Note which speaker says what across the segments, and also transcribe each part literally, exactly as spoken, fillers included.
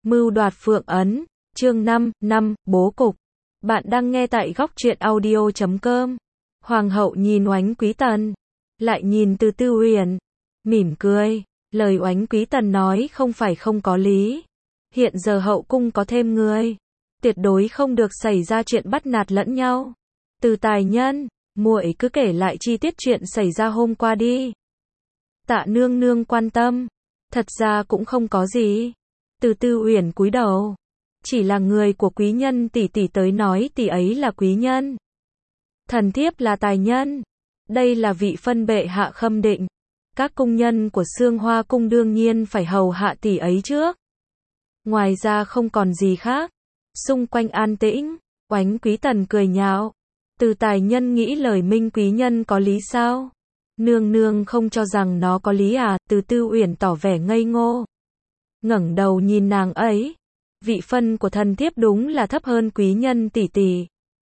Speaker 1: Mưu đoạt Phượng Ấn, chương năm, năm, bố cục. Bạn đang nghe tại góc truyện audio chấm com. Hoàng hậu nhìn Oánh Quý Tần, lại nhìn Từ Tư Uyển, mỉm cười. Lời Oánh Quý Tần nói không phải không có lý. Hiện giờ hậu cung có thêm người, tuyệt đối không được xảy ra chuyện bắt nạt lẫn nhau. Từ Tài Nhân, muội cứ kể lại chi tiết chuyện xảy ra hôm qua đi. Tạ nương nương quan tâm, thật ra cũng không có gì. Từ Tư Uyển cúi đầu, chỉ là người của quý nhân tỷ tỷ tới nói tỷ ấy là quý nhân, thần thiếp là tài nhân. Đây là vị phân bệ hạ khâm định, các cung nhân của Sương Hoa cung đương nhiên phải hầu hạ tỷ ấy trước. Ngoài ra không còn gì khác. Xung quanh an tĩnh, Oánh Quý Tần cười nhạo. Từ Tài Nhân nghĩ lời Minh quý nhân có lý sao? Nương nương không cho rằng nó có lý à? Từ Tư Uyển tỏ vẻ ngây ngô, ngẩng đầu nhìn nàng ấy. Vị phân của thần thiếp đúng là thấp hơn quý nhân tỷ tỷ.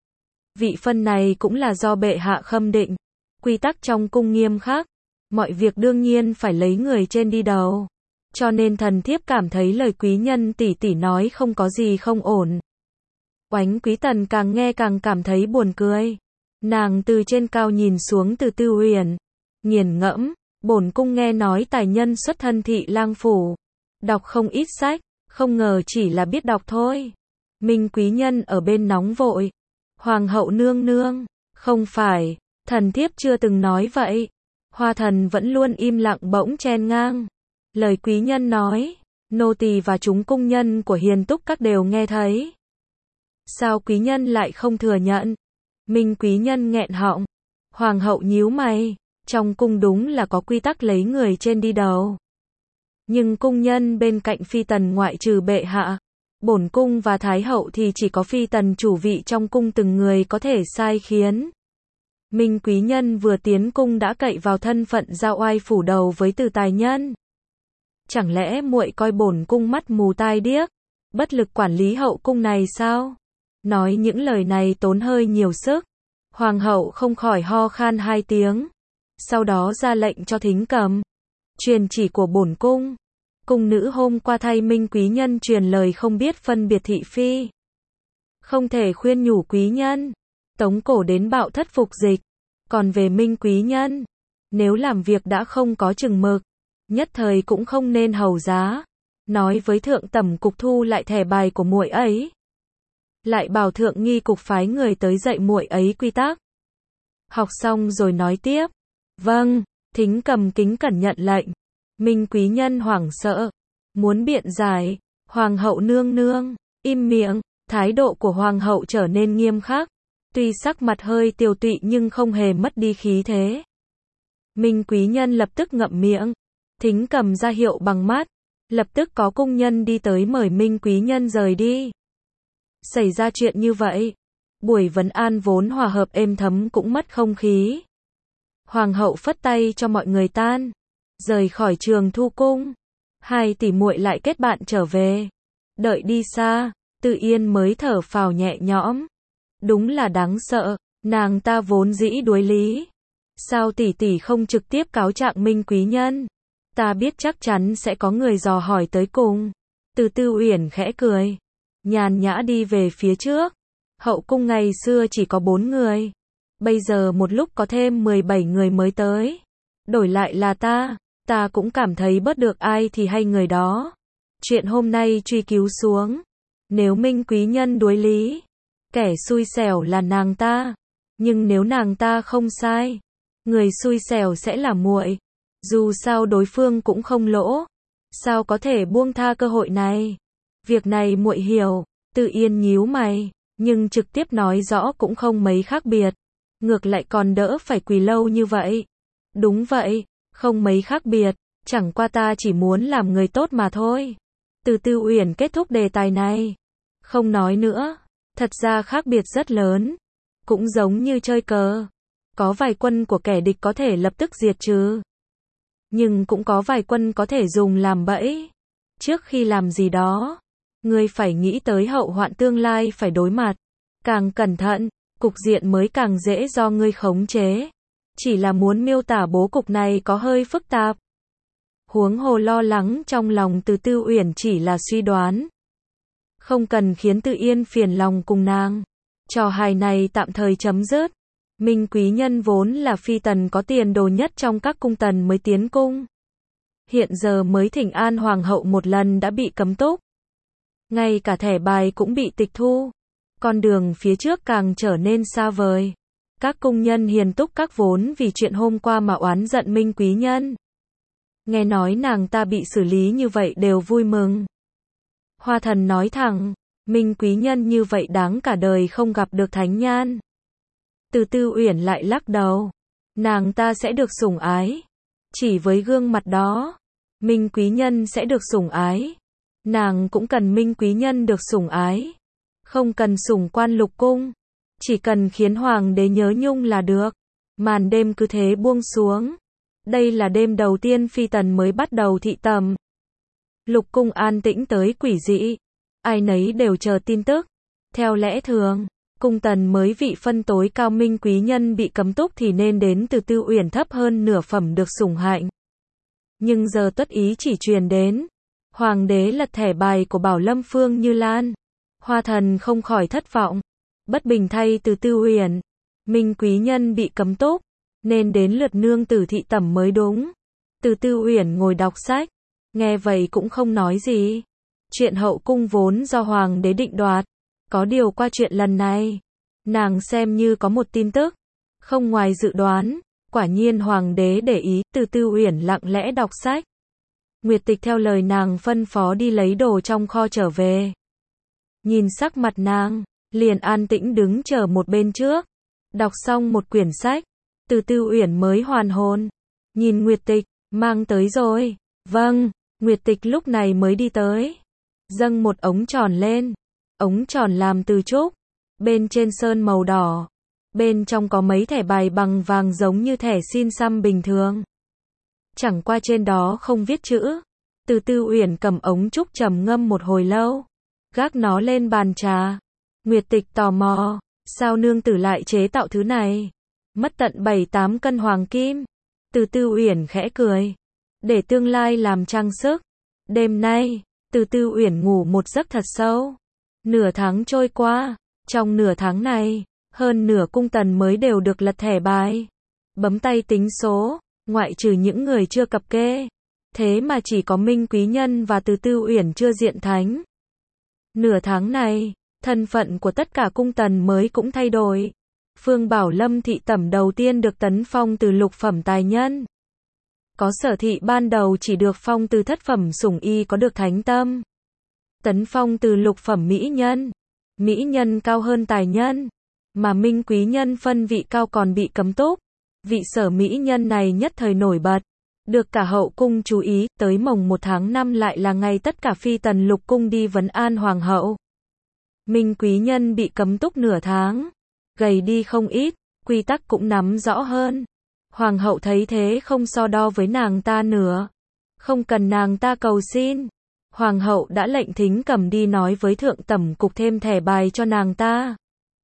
Speaker 1: Vị phân này cũng là do bệ hạ khâm định. Quy tắc trong cung nghiêm khắc, mọi việc đương nhiên phải lấy người trên đi đầu. Cho nên thần thiếp cảm thấy lời quý nhân tỷ tỷ nói không có gì không ổn. Oánh Quý Tần càng nghe càng cảm thấy buồn cười. Nàng từ trên cao nhìn xuống Từ Tư Uyển, nghiền ngẫm, bổn cung nghe nói tài nhân xuất thân thị lang phủ, đọc không ít sách, không ngờ chỉ là biết đọc thôi. Minh quý nhân ở bên nóng vội. Hoàng hậu nương nương, không phải, thần thiếp chưa từng nói vậy. Hoa thần vẫn luôn im lặng bỗng chen ngang. Lời quý nhân nói, nô tỳ và chúng cung nhân của Hiền Túc các đều nghe thấy. Sao quý nhân lại không thừa nhận? Minh quý nhân nghẹn họng. Hoàng hậu nhíu mày, trong cung đúng là có quy tắc lấy người trên đi đầu. Nhưng cung nhân bên cạnh phi tần ngoại trừ bệ hạ, bổn cung và thái hậu thì chỉ có phi tần chủ vị trong cung từng người có thể sai khiến. Minh quý nhân vừa tiến cung đã cậy vào thân phận giao oai phủ đầu với Từ Tài Nhân. Chẳng lẽ muội coi bổn cung mắt mù tai điếc, bất lực quản lý hậu cung này sao? Nói những lời này tốn hơi nhiều sức. Hoàng hậu không khỏi ho khan hai tiếng, sau đó ra lệnh cho thính cầm. Truyền chỉ của bổn cung. Cung nữ hôm qua thay Minh quý nhân truyền lời không biết phân biệt thị phi, không thể khuyên nhủ quý nhân, tống cổ đến bạo thất phục dịch. Còn về Minh quý nhân, nếu làm việc đã không có chừng mực, nhất thời cũng không nên hầu giá. Nói với thượng tẩm cục thu lại thẻ bài của muội ấy, lại bảo thượng nghi cục phái người tới dạy muội ấy quy tắc. Học xong rồi nói tiếp. Vâng. Thính cầm kính cẩn nhận lệnh. Minh quý nhân hoảng sợ, muốn biện giải. Hoàng hậu nương nương, im miệng. Thái độ của hoàng hậu trở nên nghiêm khắc, tuy sắc mặt hơi tiều tụy nhưng không hề mất đi khí thế. Minh quý nhân lập tức ngậm miệng. Thính cầm ra hiệu bằng mắt, lập tức có cung nhân đi tới mời Minh quý nhân rời đi. Xảy ra chuyện như vậy, buổi vấn an vốn hòa hợp êm thấm cũng mất không khí. Hoàng hậu phất tay cho mọi người tan, rời khỏi Trường Thu cung. Hai tỷ muội lại kết bạn trở về. Đợi đi xa, Từ Yên mới thở phào nhẹ nhõm. Đúng là đáng sợ, nàng ta vốn dĩ đuối lý. Sao tỷ tỷ không trực tiếp cáo trạng Minh quý nhân? Ta biết chắc chắn sẽ có người dò hỏi tới cùng. Từ Tư Uyển khẽ cười, nhàn nhã đi về phía trước. Hậu cung ngày xưa chỉ có bốn người, bây giờ một lúc có thêm mười bảy người mới tới. Đổi lại là ta, ta cũng cảm thấy bớt được ai thì hay người đó. Chuyện hôm nay truy cứu xuống, nếu Minh quý nhân đuối lý, kẻ xui xẻo là nàng ta. Nhưng nếu nàng ta không sai, người xui xẻo sẽ là muội. Dù sao đối phương cũng không lỗ, sao có thể buông tha cơ hội này? Việc này muội hiểu. Từ Yên nhíu mày, nhưng trực tiếp nói rõ cũng không mấy khác biệt. Ngược lại còn đỡ phải quỳ lâu như vậy. Đúng vậy, không mấy khác biệt, chẳng qua ta chỉ muốn làm người tốt mà thôi. Từ Tư Uyển kết thúc đề tài này, không nói nữa. Thật ra khác biệt rất lớn, cũng giống như chơi cờ. Có vài quân của kẻ địch có thể lập tức diệt trừ, nhưng cũng có vài quân có thể dùng làm bẫy. Trước khi làm gì đó, ngươi phải nghĩ tới hậu hoạn tương lai phải đối mặt. Càng cẩn thận, cục diện mới càng dễ do ngươi khống chế. Chỉ là muốn miêu tả bố cục này có hơi phức tạp. Huống hồ lo lắng trong lòng Từ Tư Uyển chỉ là suy đoán. Không cần khiến Từ Yên phiền lòng cùng nàng. Trò hài này tạm thời chấm dứt. Minh quý nhân vốn là phi tần có tiền đồ nhất trong các cung tần mới tiến cung. Hiện giờ mới thỉnh an hoàng hậu một lần đã bị cấm túc. Ngay cả thẻ bài cũng bị tịch thu. Con đường phía trước càng trở nên xa vời. Các cung nhân hiền túc các vốn vì chuyện hôm qua mà oán giận Minh quý nhân. Nghe nói nàng ta bị xử lý như vậy đều vui mừng. Hoa thần nói thẳng, Minh quý nhân như vậy đáng cả đời không gặp được thánh nhan. Từ Tư Uyển lại lắc đầu, nàng ta sẽ được sủng ái. Chỉ với gương mặt đó, Minh quý nhân sẽ được sủng ái. Nàng cũng cần Minh quý nhân được sủng ái. Không cần sủng quan lục cung. Chỉ cần khiến hoàng đế nhớ nhung là được. Màn đêm cứ thế buông xuống. Đây là đêm đầu tiên phi tần mới bắt đầu thị tầm. Lục cung an tĩnh tới quỷ dị. Ai nấy đều chờ tin tức. Theo lẽ thường, cung tần mới vị phân tối cao Minh quý nhân bị cấm túc thì nên đến từ Tư Uyển thấp hơn nửa phẩm được sủng hạnh. Nhưng giờ tuất ý chỉ truyền đến. Hoàng đế lật thẻ bài của Bảo Lâm Phương Như Lan. Hoa thần không khỏi thất vọng. Bất bình thay từ Tư Uyển. Minh quý nhân bị cấm túc. Nên đến lượt nương tử thị tẩm mới đúng. Từ Tư Uyển ngồi đọc sách. Nghe vậy cũng không nói gì. Chuyện hậu cung vốn do hoàng đế định đoạt. Có điều qua chuyện lần này, nàng xem như có một tin tức. Không ngoài dự đoán. Quả nhiên hoàng đế để ý. Từ Tư Uyển lặng lẽ đọc sách. Nguyệt Tịch theo lời nàng phân phó đi lấy đồ trong kho trở về. Nhìn sắc mặt nàng, liền an tĩnh đứng chờ một bên trước. Đọc xong một quyển sách, Từ Tư Uyển mới hoàn hồn. Nhìn Nguyệt Tịch, mang tới rồi. Vâng, Nguyệt Tịch lúc này mới đi tới. Dâng một ống tròn lên. Ống tròn làm từ trúc. Bên trên sơn màu đỏ. Bên trong có mấy thẻ bài bằng vàng giống như thẻ xin xăm bình thường. Chẳng qua trên đó không viết chữ. Từ Tư Uyển cầm ống trúc trầm ngâm một hồi lâu. Gác nó lên bàn trà. Nguyệt Tịch tò mò. Sao nương tử lại chế tạo thứ này? Mất tận bảy tám cân hoàng kim. Từ Tư Uyển khẽ cười. Để tương lai làm trang sức. Đêm nay, Từ Tư Uyển ngủ một giấc thật sâu. Nửa tháng trôi qua. Trong nửa tháng này, hơn nửa cung tần mới đều được lật thẻ bài. Bấm tay tính số. Ngoại trừ những người chưa cập kê. Thế mà chỉ có Minh quý nhân và Từ Tư Uyển chưa diện thánh. Nửa tháng này, thân phận của tất cả cung tần mới cũng thay đổi. Phương Bảo Lâm thị tẩm đầu tiên được tấn phong từ lục phẩm tài nhân. Có Sở thị ban đầu chỉ được phong từ thất phẩm sủng y có được thánh tâm. Tấn phong từ lục phẩm mỹ nhân. Mỹ nhân cao hơn tài nhân. Mà Minh quý nhân phân vị cao còn bị cấm túc. Vị Sở mỹ nhân này nhất thời nổi bật. Được cả hậu cung chú ý. Tới mồng một tháng năm lại là ngày tất cả phi tần lục cung đi vấn an hoàng hậu. Minh quý nhân bị cấm túc nửa tháng. Gầy đi không ít. Quy tắc cũng nắm rõ hơn. Hoàng hậu thấy thế không so đo với nàng ta nữa. Không cần nàng ta cầu xin. Hoàng hậu đã lệnh Thính Cầm đi nói với thượng tẩm cục thêm thẻ bài cho nàng ta.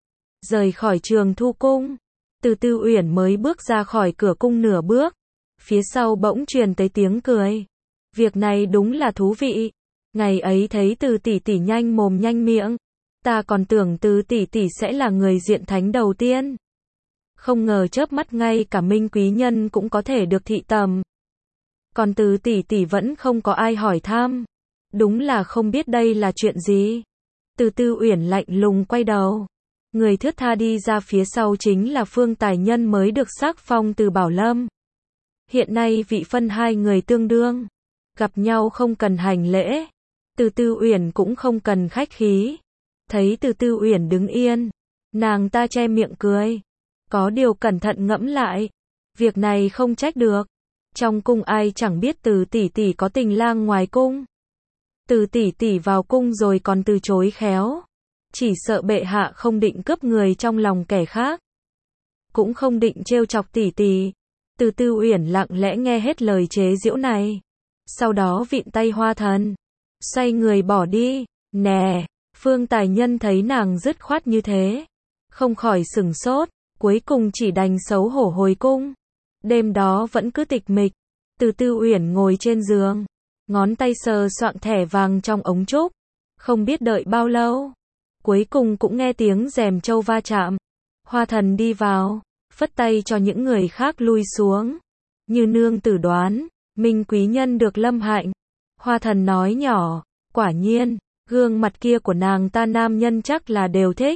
Speaker 1: Rời khỏi Trường Thu cung. Từ Tư Uyển mới bước ra khỏi cửa cung nửa bước. Phía sau bỗng truyền tới tiếng cười. Việc này đúng là thú vị. Ngày ấy thấy Từ tỷ tỷ nhanh mồm nhanh miệng. Ta còn tưởng Từ tỷ tỷ sẽ là người diện thánh đầu tiên. Không ngờ chớp mắt ngay cả Minh quý nhân cũng có thể được thị tầm. Còn Từ tỷ tỷ vẫn không có ai hỏi thăm. Đúng là không biết đây là chuyện gì. Từ Tư Uyển lạnh lùng quay đầu. Người thướt tha đi ra phía sau chính là Phương tài nhân mới được sắc phong từ Bảo Lâm. Hiện nay vị phân hai người tương đương. Gặp nhau không cần hành lễ. Từ Tư Uyển cũng không cần khách khí. Thấy Từ Tư Uyển đứng yên. Nàng ta che miệng cười. Có điều cẩn thận ngẫm lại. Việc này không trách được. Trong cung ai chẳng biết Từ tỷ tỷ có tình lang ngoài cung. Từ tỷ tỷ vào cung rồi còn từ chối khéo. Chỉ sợ bệ hạ không định cướp người trong lòng kẻ khác. Cũng không định trêu chọc tỷ tỷ. Từ Tư Uyển lặng lẽ nghe hết lời chế giễu này. Sau đó vịn tay Hoa thần. Xoay người bỏ đi. Nè, Phương tài nhân thấy nàng dứt khoát như thế. Không khỏi sửng sốt. Cuối cùng chỉ đành xấu hổ hồi cung. Đêm đó vẫn cứ tịch mịch. Từ Tư Uyển ngồi trên giường. Ngón tay sờ soạng thẻ vàng trong ống trúc. Không biết đợi bao lâu, cuối cùng cũng nghe tiếng rèm trâu va chạm. Hoa thần đi vào, phất tay cho những người khác lui xuống. Như nương tử đoán, Minh quý nhân được lâm hạnh. Hoa thần nói nhỏ, quả nhiên, gương mặt kia của nàng ta nam nhân chắc là đều thích.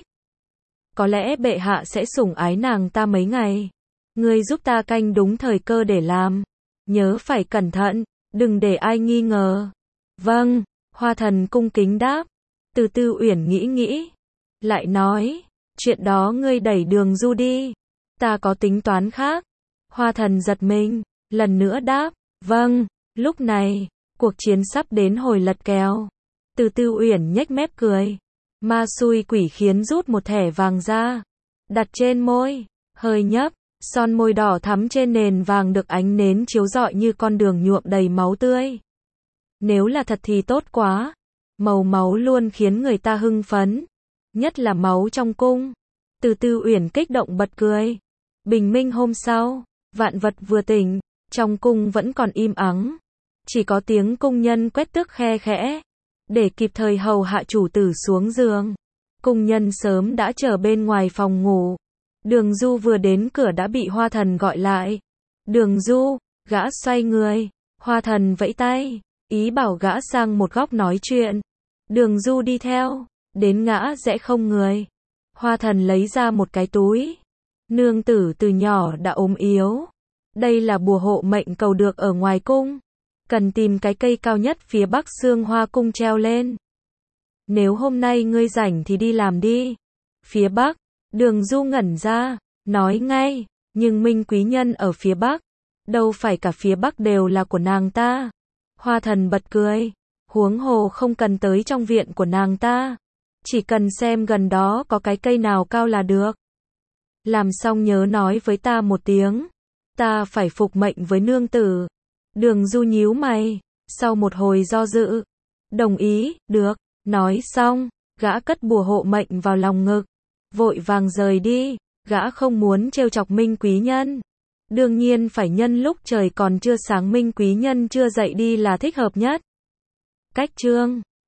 Speaker 1: Có lẽ bệ hạ sẽ sủng ái nàng ta mấy ngày. Ngươi giúp ta canh đúng thời cơ để làm. Nhớ phải cẩn thận, đừng để ai nghi ngờ. Vâng, Hoa thần cung kính đáp. Từ Tư Uyển nghĩ nghĩ, lại nói, chuyện đó ngươi đẩy Đường Du đi. Ta có tính toán khác. Hoa thần giật mình, lần nữa đáp, vâng. Lúc này, cuộc chiến sắp đến hồi lật kèo. Từ Tư Uyển nhếch mép cười. Ma xui quỷ khiến rút một thẻ vàng ra, đặt trên môi, hơi nhấp, son môi đỏ thắm trên nền vàng được ánh nến chiếu rọi như con đường nhuộm đầy máu tươi. Nếu là thật thì tốt quá. Màu máu luôn khiến người ta hưng phấn, nhất là máu trong cung. Từ Tư Uyển kích động bật cười. Bình minh hôm sau, vạn vật vừa tỉnh, trong cung vẫn còn im ắng, chỉ có tiếng cung nhân quét tước khe khẽ, để kịp thời hầu hạ chủ tử xuống giường. Cung nhân sớm đã chờ bên ngoài phòng ngủ. Đường Du vừa đến cửa đã bị Hoa thần gọi lại. Đường Du, gã xoay người, Hoa thần vẫy tay, ý bảo gã sang một góc nói chuyện. Đường Du đi theo, đến ngã rẽ không người. Hoa thần lấy ra một cái túi. Nương tử từ nhỏ đã ốm yếu. Đây là bùa hộ mệnh cầu được ở ngoài cung. Cần tìm cái cây cao nhất phía bắc Sương Hoa cung treo lên. Nếu hôm nay ngươi rảnh thì đi làm đi. Phía bắc, Đường Du ngẩn ra, nói ngay, nhưng Minh quý nhân ở phía bắc. Đâu phải cả phía bắc đều là của nàng ta. Hoa thần bật cười. Huống hồ không cần tới trong viện của nàng ta. Chỉ cần xem gần đó có cái cây nào cao là được. Làm xong nhớ nói với ta một tiếng. Ta phải phục mệnh với nương tử. Đường Du nhíu mày, sau một hồi do dự. Đồng ý, được, nói xong, gã cất bùa hộ mệnh vào lòng ngực. Vội vàng rời đi, gã không muốn trêu chọc Minh quý nhân. Đương nhiên phải nhân lúc trời còn chưa sáng Minh quý nhân chưa dậy đi là thích hợp nhất. Cách chương